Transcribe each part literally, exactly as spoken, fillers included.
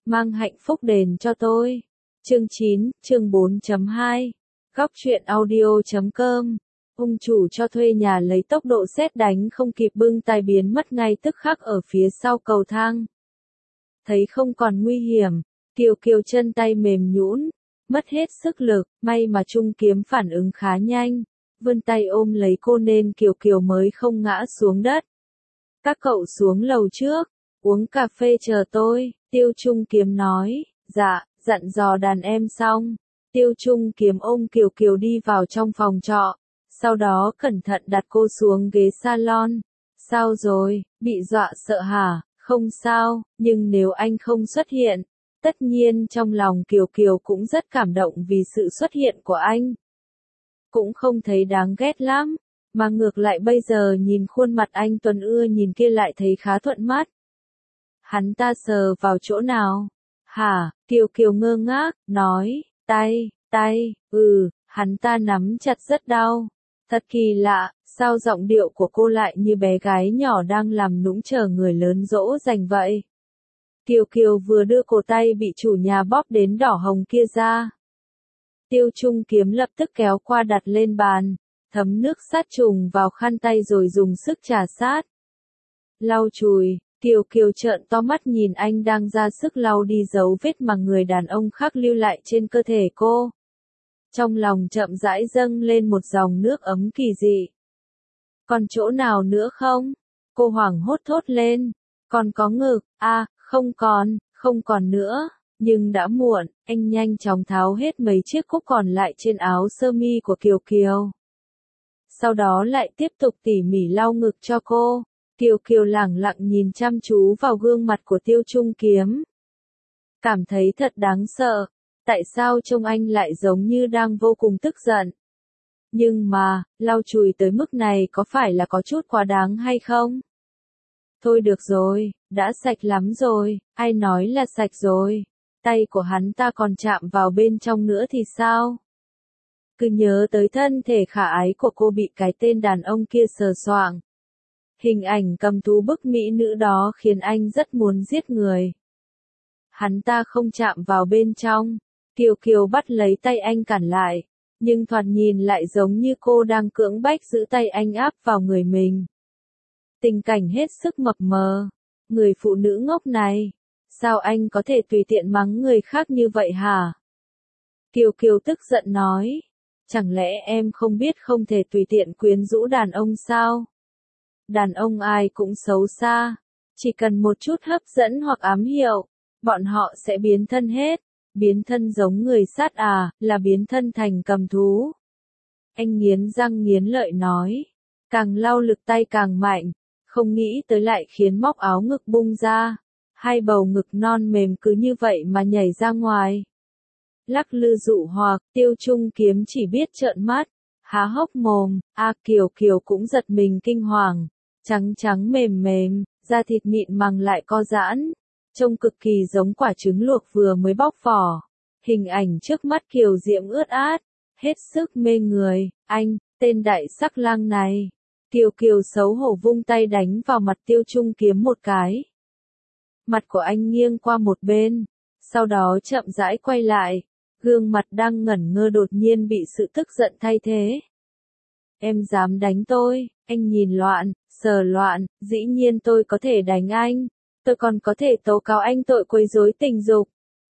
mang hạnh phúc đền cho tôi. Chương chín, chương bốn chấm hai. Góc truyện audio chấm com. Ông chủ cho thuê nhà lấy tốc độ sét đánh không kịp bưng tai biến mất ngay tức khắc ở phía sau cầu thang. Thấy không còn nguy hiểm, Kiều Kiều chân tay mềm nhũn, mất hết sức lực, may mà Trung Kiếm phản ứng khá nhanh, vươn tay ôm lấy cô nên Kiều Kiều mới không ngã xuống đất. Các cậu xuống lầu trước, uống cà phê chờ tôi, Tiêu Trung Kiếm nói. Dạ, dặn dò đàn em xong, Tiêu Trung Kiếm ôm Kiều Kiều đi vào trong phòng trọ, sau đó cẩn thận đặt cô xuống ghế salon. Sao rồi, bị dọa sợ hả? Không sao, nhưng nếu anh không xuất hiện, tất nhiên trong lòng Kiều Kiều cũng rất cảm động vì sự xuất hiện của anh. Cũng không thấy đáng ghét lắm, mà ngược lại bây giờ nhìn khuôn mặt anh Tuấn ưa nhìn kia lại thấy khá thuận mắt. Hắn ta sờ vào chỗ nào? Hả? Kiều Kiều ngơ ngác, nói, tay, tay, ừ, hắn ta nắm chặt rất đau. Thật kỳ lạ, sao giọng điệu của cô lại như bé gái nhỏ đang làm nũng chờ người lớn dỗ dành vậy? Kiều Kiều vừa đưa cổ tay bị chủ nhà bóp đến đỏ hồng kia ra. Tiêu Trung Kiếm lập tức kéo qua đặt lên bàn, thấm nước sát trùng vào khăn tay rồi dùng sức trà sát. Lau chùi, Kiều Kiều trợn to mắt nhìn anh đang ra sức lau đi dấu vết mà người đàn ông khác lưu lại trên cơ thể cô. Trong lòng chậm rãi dâng lên một dòng nước ấm kỳ dị. Còn chỗ nào nữa không? Cô hoảng hốt thốt lên. Còn có ngực, à, không còn, không còn nữa. Nhưng đã muộn, anh nhanh chóng tháo hết mấy chiếc cúc còn lại trên áo sơ mi của Kiều Kiều. Sau đó lại tiếp tục tỉ mỉ lau ngực cho cô. Kiều Kiều lẳng lặng nhìn chăm chú vào gương mặt của Tiêu Trung Kiếm. Cảm thấy thật đáng sợ. Tại sao trông anh lại giống như đang vô cùng tức giận? Nhưng mà, lau chùi tới mức này có phải là có chút quá đáng hay không? Thôi được rồi, đã sạch lắm rồi, ai nói là sạch rồi? Tay của hắn ta còn chạm vào bên trong nữa thì sao? Cứ nhớ tới thân thể khả ái của cô bị cái tên đàn ông kia sờ soạng. Hình ảnh cầm thú bức mỹ nữ đó khiến anh rất muốn giết người. Hắn ta không chạm vào bên trong. Kiều Kiều bắt lấy tay anh cản lại, nhưng thoạt nhìn lại giống như cô đang cưỡng bách giữ tay anh áp vào người mình. Tình cảnh hết sức mập mờ. Người phụ nữ ngốc này, sao anh có thể tùy tiện mắng người khác như vậy hả? Kiều Kiều tức giận nói, chẳng lẽ em không biết không thể tùy tiện quyến rũ đàn ông sao? Đàn ông ai cũng xấu xa, chỉ cần một chút hấp dẫn hoặc ám hiệu, bọn họ sẽ biến thân hết. Biến thân giống người sát à, là biến thân thành cầm thú. Anh nghiến răng nghiến lợi nói. Càng lau lực tay càng mạnh, không nghĩ tới lại khiến móc áo ngực bung ra. Hai bầu ngực non mềm cứ như vậy mà nhảy ra ngoài. Lắc lư dụ hoặc, Tiêu Trung Kiếm chỉ biết trợn mắt, há hốc mồm, a Kiều Kiều cũng giật mình kinh hoàng. Trắng trắng mềm mềm, da thịt mịn màng lại co giãn. Trông cực kỳ giống quả trứng luộc vừa mới bóc vỏ. Hình ảnh trước mắt Kiều Diễm ướt át, hết sức mê người. Anh, tên đại sắc lang này. Kiều Kiều xấu hổ vung tay đánh vào mặt Tiêu Trung Kiếm một cái. Mặt của anh nghiêng qua một bên, sau đó chậm rãi quay lại. Gương mặt đang ngẩn ngơ đột nhiên bị sự tức giận thay thế. Em dám đánh tôi? Anh nhìn loạn, sờ loạn, dĩ nhiên tôi có thể đánh anh. Tôi còn có thể tố cáo anh tội quấy rối tình dục.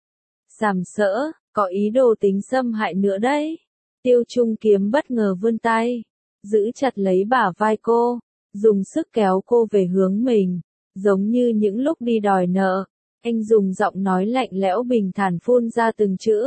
Sàm sỡ, có ý đồ tính xâm hại nữa đấy. Tiêu Trung Kiếm bất ngờ vươn tay, giữ chặt lấy bả vai cô, dùng sức kéo cô về hướng mình, giống như những lúc đi đòi nợ. Anh dùng giọng nói lạnh lẽo bình thản phun ra từng chữ.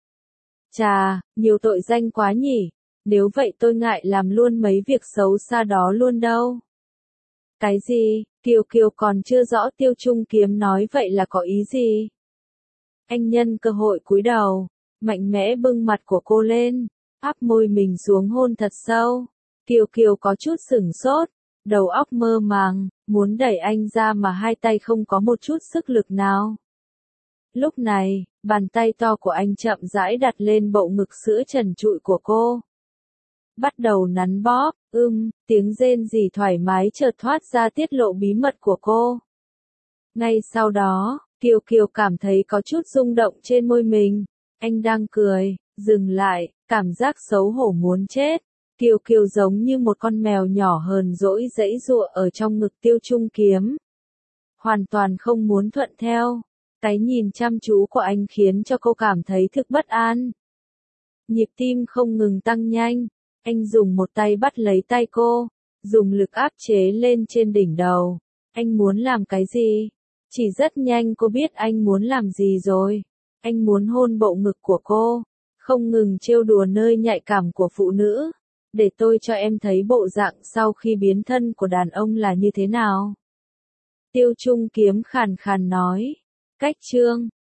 Chà, nhiều tội danh quá nhỉ, nếu vậy tôi ngại làm luôn mấy việc xấu xa đó luôn đâu. Cái gì? Kiều Kiều còn chưa rõ Tiêu Trung Kiếm nói vậy là có ý gì. Anh nhân cơ hội cúi đầu, mạnh mẽ bưng mặt của cô lên, áp môi mình xuống hôn thật sâu. Kiều Kiều có chút sửng sốt, đầu óc mơ màng, muốn đẩy anh ra mà hai tay không có một chút sức lực nào. Lúc này, bàn tay to của anh chậm rãi đặt lên bộ ngực sữa trần trụi của cô. Bắt đầu nắn bóp, ưm, tiếng rên rỉ thoải mái chợt thoát ra tiết lộ bí mật của cô. Ngay sau đó, Kiều Kiều cảm thấy có chút rung động trên môi mình. Anh đang cười, dừng lại, cảm giác xấu hổ muốn chết. Kiều Kiều giống như một con mèo nhỏ hờn dỗi giãy giụa ở trong ngực Tiêu Trung Kiếm. Hoàn toàn không muốn thuận theo. Cái nhìn chăm chú của anh khiến cho cô cảm thấy thực bất an. Nhịp tim không ngừng tăng nhanh. Anh dùng một tay bắt lấy tay cô, dùng lực áp chế lên trên đỉnh đầu. Anh muốn làm cái gì? Chỉ rất nhanh cô biết anh muốn làm gì rồi. Anh muốn hôn bộ ngực của cô, không ngừng trêu đùa nơi nhạy cảm của phụ nữ. Để tôi cho em thấy bộ dạng sau khi biến thân của đàn ông là như thế nào. Tiêu Trung Kiếm khàn khàn nói. Cách chương